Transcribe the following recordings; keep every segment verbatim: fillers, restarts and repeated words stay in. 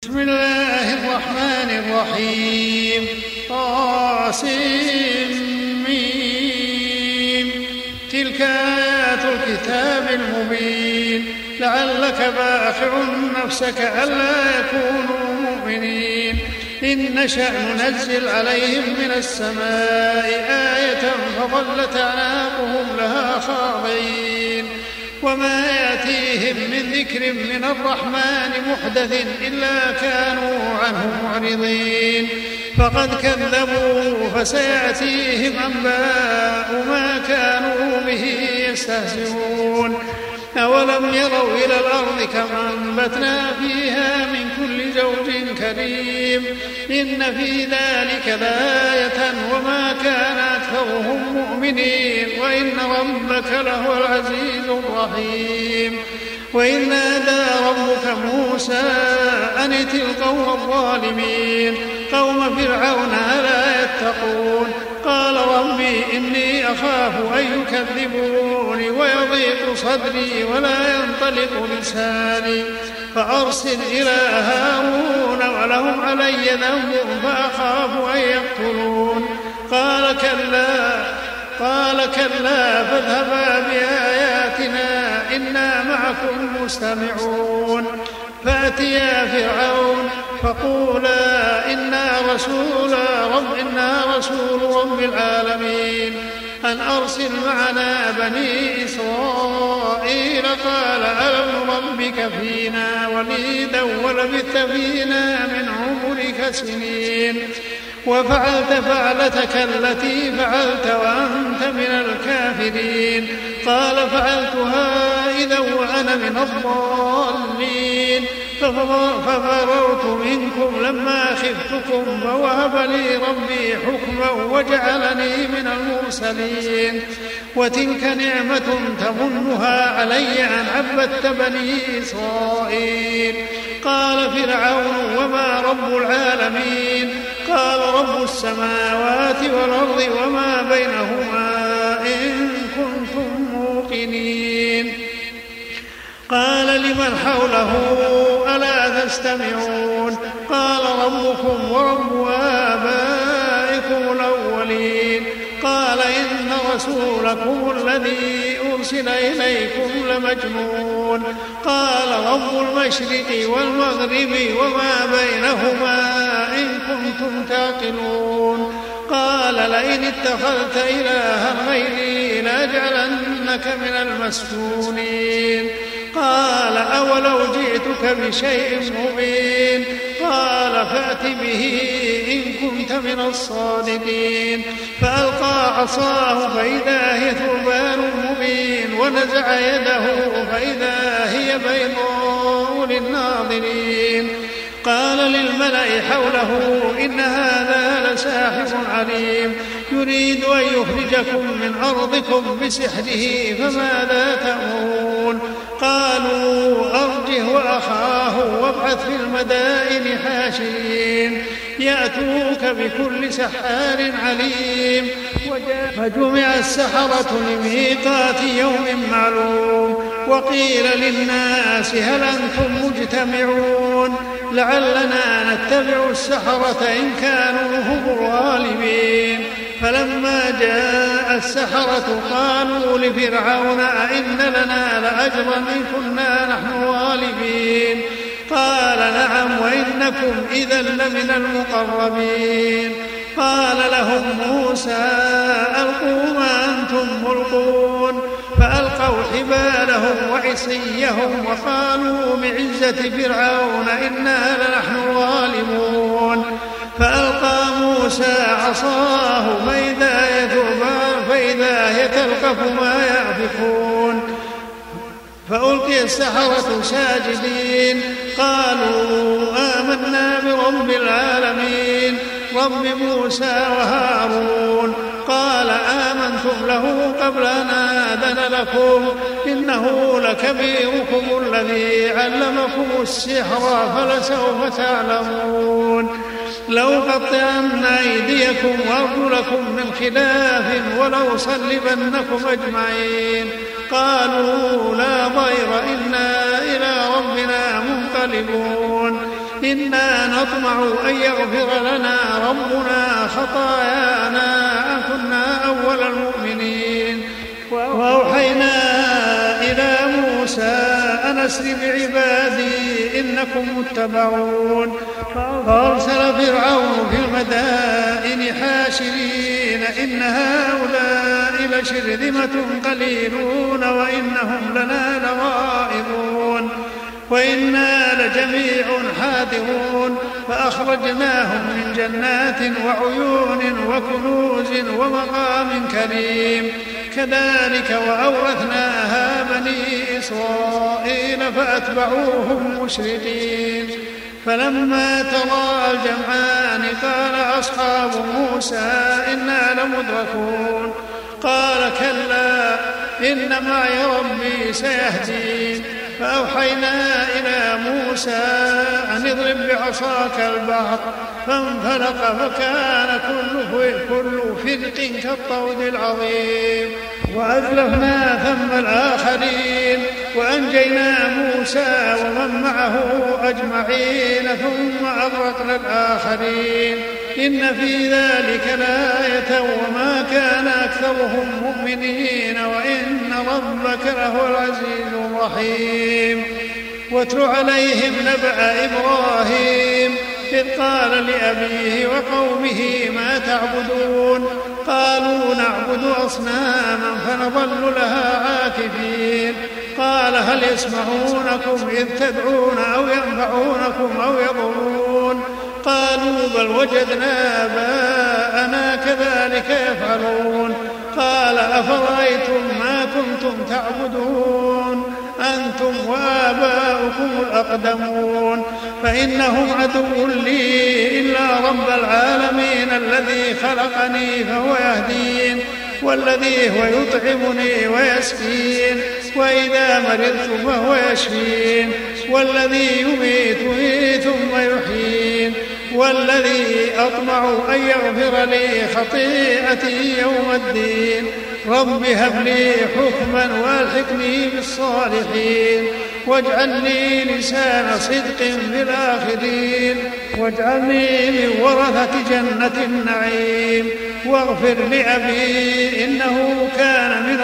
بسم الله الرحمن الرحيم. طاسمين. تلك آيات الكتاب المبين. لعلك باخع نفسك ألا يكونوا مؤمنين. إن نشأ ننزل عليهم من السماء آية فظلت أعناقهم لها خاضعين. وما يأتيهم من ذكر من الرحمن محدث إلا كانوا عنه معرضين. فقد كذبوا فسيأتيهم أنباء ما كانوا به يستهزئون. أولم يروا إلى الأرض كما أنبتنا فيها من كل زوج كريم إن في ذلك لآية وما كان أكثرهم مؤمنين وإن ربك لهو العزيز الرحيم. وإذ نادى ربك موسى أن ائت القوم الظالمين قوم فرعون ألا يتقون قال ربي إني أخاف أن يكذبوني ويضيق صدري ولا ينطلق لساني فأرسل إلى هارون ولهم علي ذنب فأخاف أن يقتلون. قال كلا قال كلا فاذهبا بآياتنا إنا معكم مستمعون. فأتيا فرعون فقولا إنا رسول رب إنا رسول رب العالمين أن أرسل معنا بني إسرائيل. قال ألم نربك فينا وليدا ولبثت فينا من عمرك سنين وفعلت فعلتك التي فعلت وأنت من الكافرين. قال فعلتها إذا وأنا من الضالين ففررت منكم لما خفتكم فوهب لي ربي حكما وجعلني من المرسلين. وتلك نعمة تمنها علي أن عبدت بني إسرائيل. قال فرعون وما رب العالمين قال رب السماوات والأرض وما بينهما إن كنتم موقنين. قال لمن حوله ألا تستمعون قال ربكم ورب آبائكم الأولين. قال إن رسولكم الذي أرسل إليكم لمجنون. قال رب المشرق والمغرب وما بينهما إن كنتم تعقلون. قال لئن اتخذت إلها غيري لأجعلنك من المسجونين. قال أولو جئتك بشيء مبين قال فأت به إن كنت من الصادقين. فألقى عصاه فإذا هي ثعبان مبين ونزع يده فإذا هي بيضاء للناظرين. قال للملأ حوله إن هذا لساحر عليم يريد أن يخرجكم من أرضكم بسحره فماذا تأمرون. قالوا أرجه وأخاه وابعث في المدائن حاشرين يأتوك بكل سحار عليم. فجمع السحرة لميقات يوم معلوم. وقيل للناس هل أنتم مجتمعون لعلنا نتبع السحرة إن كانوا هم الغالبين. فلما جاء السحرة قالوا لفرعون أئن لنا لأجرا إن كنا نحن غالبين. قال نعم وإنكم إذا لمن المقربين. قال لهم موسى ألقوا ما أنتم ملقون. فألقوا حبالهم وعصيهم وقالوا بعزة فرعون إنا لنحن الغالبون. فألقى موسى عصاه فإذا هي ثعبان فإذا هي تلقف ما يأفكون. فألقي السحرة ساجدين قالوا آمنا برب العالمين رب موسى وهارون. قال آمنتم له قبل أن آذن لكم إنه لكبيركم الذي علمكم السحر فلسوف تعلمون. لأقطعن أيديكم وأرجلكم من خلاف ولأصلبنكم أجمعين. قالوا لا ضير إنا إلى ربنا منقلبون. إنا نطمع أن يغفر لنا ربنا خطايانا أن كنا أول المؤمنين. وأوحينا إلى موسى أن أسر بعبادي إنكم متبعون. فأرسل فرعون في المدائن حاشرين إن هؤلاء لشرذمة قليلون وإنهم لنا لغائظون وإنا لجميع حاذرون. فأخرجناهم من جنات وعيون وكنوز ومقام كريم كذلك وأورثناها بني إسرائيل فأتبعوهم مشرقين. فلما تراءى الجمعان قال أصحاب موسى إنا لمدركون. قال كلا إن معي ربي سيهدين. فأوحينا إلى موسى أن اضرب بعصاك البحر فانفلق فكان كل كل فرق كالطود العظيم. وأزلفنا ثم الآخرين وأنجينا موسى ومن معه أجمعين ثم أغرقنا الآخرين. إن في ذلك لآية وما كان أكثرهم مؤمنين وإن ربك لهو العزيز الرحيم. واتل عليهم نبأ إبراهيم إذ قال لأبيه وقومه ما تعبدون قالوا نعبد أصناما فنظل لها عاكفين. قال هل يسمعونكم إذ تدعون أو ينفعونكم أو يضرون قالوا بل وجدنا آباءنا كذلك يفعلون. قال أفرأيتم ما كنتم تعبدون أنتم وآباؤكم الأقدمون فإنهم عدو لي إلا رب العالمين الذي خلقني فهو يهدين والذي هو يطعمني ويسقين وإذا مرضت فهو يشفين والذي يميتني ثم يحيين والذي أطمع أن يغفر لي خطيئتي يوم الدين. رب هب لي حكما والحقني بالصالحين واجعل لي لسان صدق في الآخرين واجعلني من ورثة جنة النعيم واغفر لأبي إنه كان من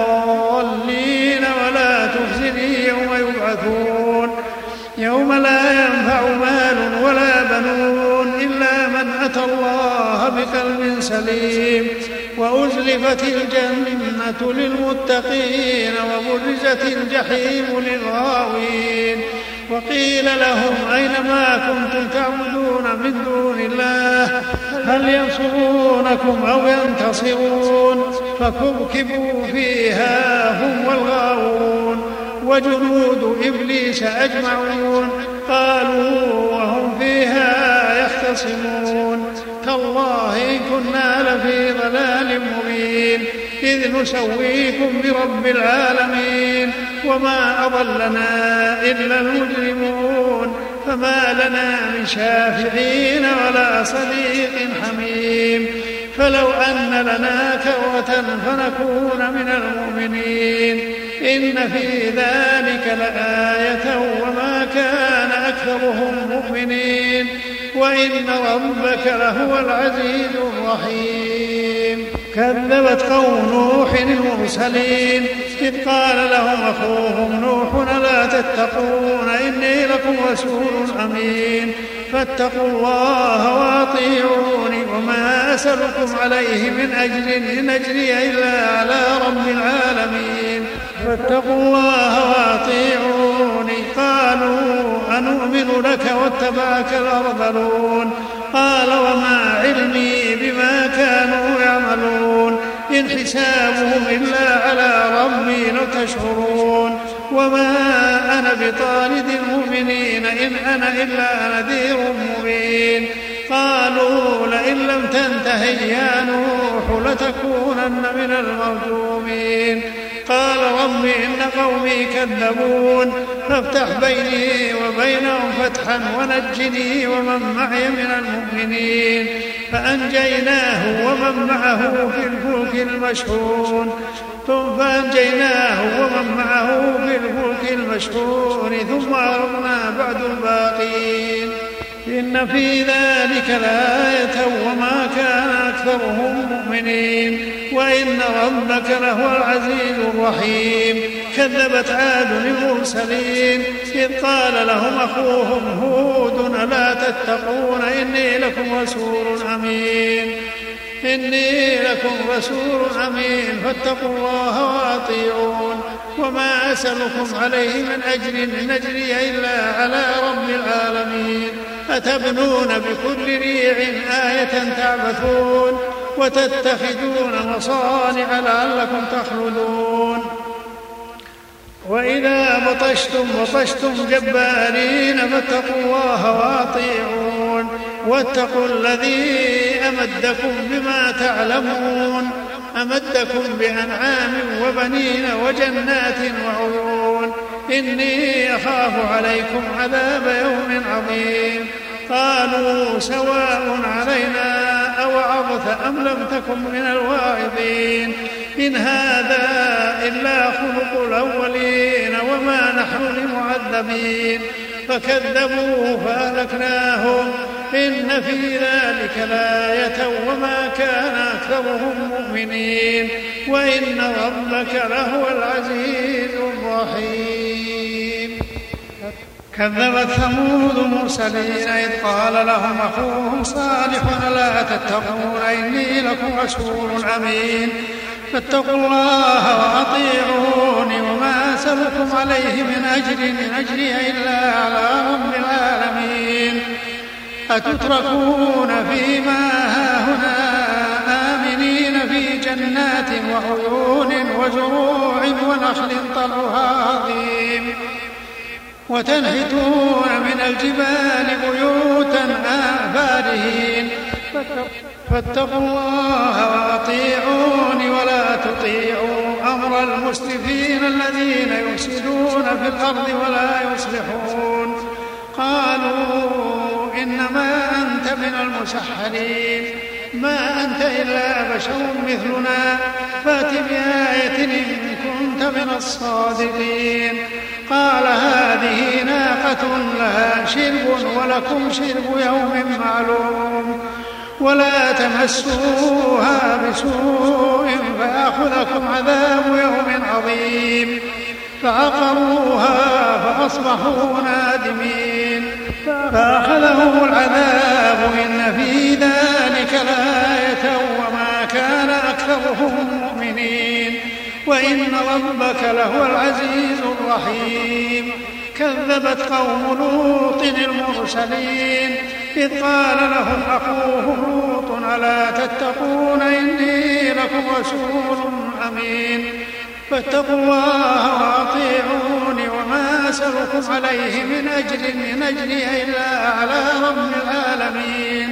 الضالين ولا تخزني يوم يبعثون يوم لا ينفع مال ولا بنون إلا من أتى الله بقلب سليم. وأزلفت الجنة للمتقين وبرزت الجحيم للغاوين. وقيل لهم أين ما كنتم تعبدون من دون الله هل ينصرونكم أو ينتصرون فكبكبوا فيها هم والغاوون وجنود إبليس أجمعون قالوا وهم فيها يختصمون تالله إن كنا لفي ضلال مبين إذ نسويكم برب العالمين وما أضلنا إلا المجرمون فما لنا من شافعين ولا صديق حميم. فلو أن لنا كرة فنكون من المؤمنين إن في ذلك لآية وما كان أكثرهم مؤمنين وإن ربك لهو العزيز الرحيم. كذبت قوم نوح المرسلين إذ قال لهم أخوهم نوح لا تتقون إني لكم رسول أمين فاتقوا الله وأطيعوني وما أسألكم عليه من أجر إن أجري إلا على رب العالمين فاتقوا الله وأطيعوني. قالوا أنؤمن لك واتبعك الأرذلون قال وما علمي بما كانوا يعملون إن حسابهم إلا على ربي لو تشعرون وما أنا بطارد المؤمنين إن أنا إلا نذير مبين. قالوا لئن لم تنته يا نوح لتكونن من المرجومين. قال رب إن قومي كذبون فافتح بيني وبينهم فتحا ونجني ومن معي من المؤمنين. فأنجيناه ومن معه في الفلك المشحون ثم فأنجيناه ومن معه في الفلك المشحون ثم أغرقنا بعد الباقين. إن في ذلك لآية وما كان أكثرهم مؤمنين وإن ربك لهو العزيز الرحيم. كذبت عاد المرسلين إذ قال لهم أخوهم هود ألا تتقون إني لكم رسول أمين إني لكم رسول أمين فاتقوا الله وأطيعون وما أسألكم عليه من أجر إن أجري إلا على رب العالمين. أتبنون بكل ريع آية تعبثون وتتخذون مصانع لعلكم تخلدون. وإذا بطشتم بطشتم جبارين فاتقوا الله وأطيعون واتقوا الذي أمدكم بما تعلمون أمدكم بأنعام وبنين وجنات وعيون إني أخاف عليكم عذاب يوم عظيم. قالوا سواء علينا أوعظت أم لم تكن من الواعظين إن هذا إلا خلق الأولين وما نحن بمعذبين. فكذبوه فأهلكناهم إن في ذلك لآية وما كان أكثرهم مؤمنين وإن ربك لهو العزيز الرحيم. كذبت ثمود المرسلين إذ قال لهم أخوهم صالح ألا تتقون إني لكم رسول أمين فاتقوا الله وأطيعوني وما أسألكم عليه من أجر إن أجري إلا على رب العالمين. أتتركون فيما هاهنا آمنين في جنات وعيون وزروع ونخل طلعها عظيم وتنحتون من الجبال بيوتا فارهين فاتقوا الله وأطيعوني ولا تطيعوا أمر المسرفين الذين يفسدون في الأرض ولا يصلحون. قالوا إنما أنت من المسحرين ما أنت إلا بشر مثلنا فأت بآية إن كنت من الصادقين. قال هذه ناقة لها شرب ولكم شرب يوم معلوم ولا تمسوها بسوء فيأخذكم عذاب يوم عظيم. فعقروها فأصبحوا نادمين فأخذهم العذاب إن في ذلك لآية وما كان أكثرهم مؤمنين وإن ربك لهو العزيز الرحيم. كذبت قوم لوط المرسلين إذ قال لهم أخوهم لوط ألا تتقون إني لكم رسول أمين فاتقوا الله وأطيعوني وما أسألكم عليه من أجر إن أجري إلا على رب العالمين.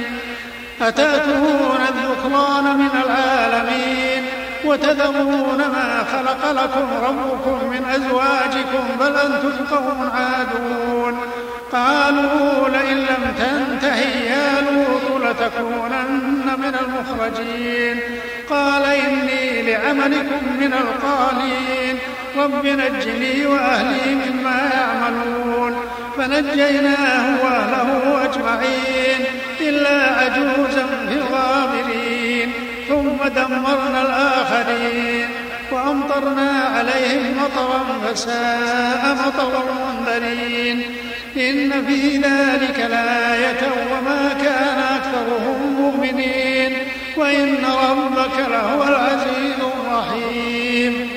أتأتون الذكران من العالمين وتذرون ما خلق لكم ربكم من أزواجكم بل أنتم قوم عادون. قالوا لئن لم تنتهي يا لوط لتكونن من المخرجين. قال إني لعملكم من القالين رب نجني وأهلي مما يعملون. فنجيناه وأهله أجمعين إلا عجوزا في الغابرين ثم دمرنا الآخرين وأمطرنا عليهم مطرا فساء مطر المنذرين. إن في ذلك لآية وما كان أكثرهم مؤمنين وإن ربك لهو العزيز الرحيم.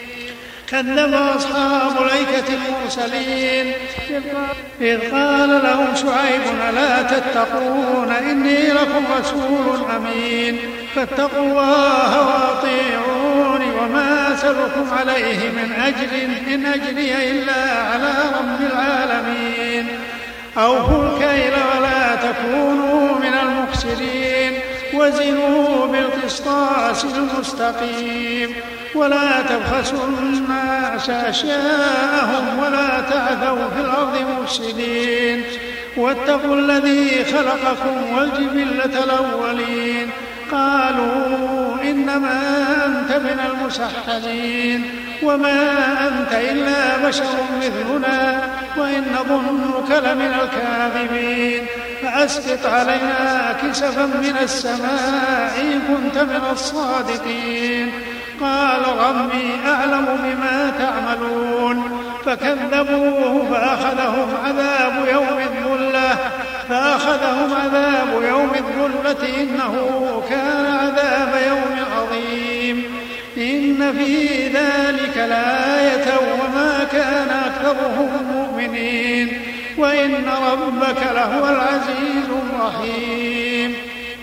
كذب أصحاب الأيكة المرسلين إذ قال لهم شعيب ألا تتقون إني لكم رسول أمين فاتقوا الله وأطيعوني وما أسألكم عليه من أجر إن أجري إلا على رب العالمين. أوفوا الكيل ولا تكونوا من المخسرين وزنوا بالقسطاس المستقيم ولا تبخسوا الناس أشياءهم ولا تعثوا في الأرض مفسدين واتقوا الذي خلقكم والجبلة الأولين. قالوا إنما أنت من المسحرين وما أنت إلا بشر مثلنا وإن نظنك لمن الكاذبين. فأسقط علينا كسفا من السماء إن كنت من الصادقين. قال ربي أعلم بما تعملون. فكذبوه فأخذهم عذاب يوم الظلة فأخذهم عذاب يوم الظلة إنه كان عذاب يوم عظيم. إن في ذلك لآية وما كان أكثرهم مؤمنين وإن ربك لهو العزيز الرحيم.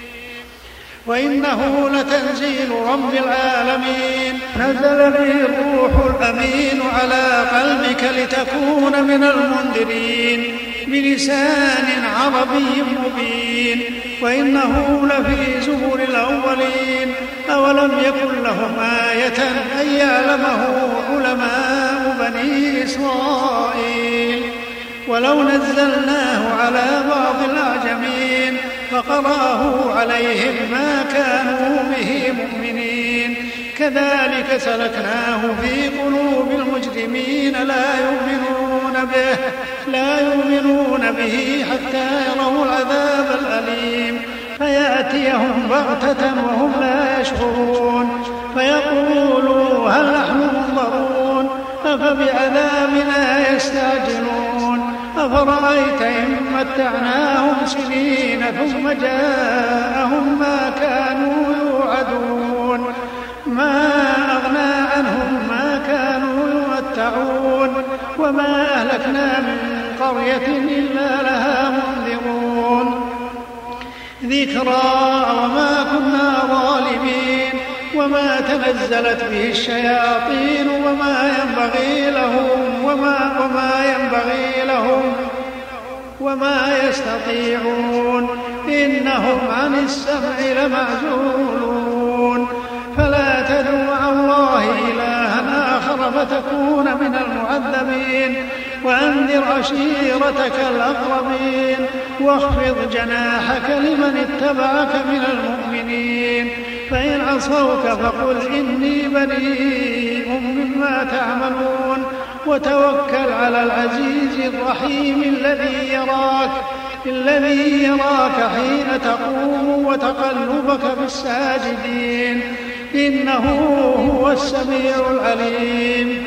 وإنه لتنزيل رب العالمين نزل به الروح الأمين على قلبك لتكون من المنذرين بلسان عربي مبين وإنه لفي زبر الأولين أولم يكن لهم آية أن يعلمه علماء بني إسرائيل ولو نزلناه على بعض الأعجمين فقرأه عليهم ما كانوا به مؤمنين كذلك سلكناه في قلوب المجرمين لا يؤمنون به لا يؤمنون به حتى يروا العذاب الأليم فيأتيهم بغتة وهم لا يشعرون فيقولوا هل نحن منظرون أفبعذابنا يستعجلون أفرأيت إن متعناهم سنين ثم جاءهم ما كانوا يوعدون ما أغنى عنهم ما كانوا يمتعون وما أهلكنا من قرية إلا لها منذرون ذكرى وما كنا ظالمين وما تنزلت به الشياطين وما ينبغي لهم وما, وما ينبغي لهم وما يستطيعون إنهم عن السمع لمعزولون فلا تدع مع الله إلها آخر فتكون من المعذبين وأنذر عشيرتك الأقربين واخفض جناحك لمن اتبعك من المؤمنين فإن عصوك فقل إني بريء مما تعملون وتوكل على العزيز الرحيم الذي يراك الذي يراك حين تقوم وتقلبك في الساجدين إنه هو السميع العليم.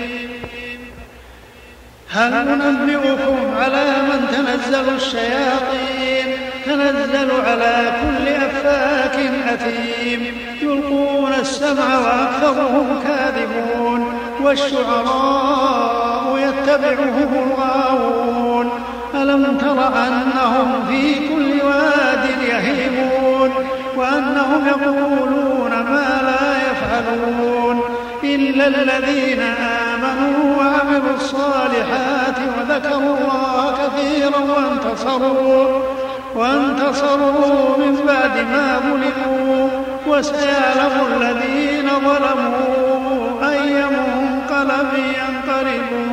هل ننبئكم على من تنزل الشياطين تنزل على كل أفاك أثيم يلقون السمع وأكثرهم كاذبون والشعراء يتبعهم الغاوون ألم تر أنهم في كل واد يهيمون وأنهم يقولون ما لا يفعلون إلا الذين آمنوا وعملوا الصالحات وذكروا الله كثيرا وانتصروا وانتصروا من بعد ما ظلموا وسيعلم الذين ظلموا أي منقلب ينقلبون.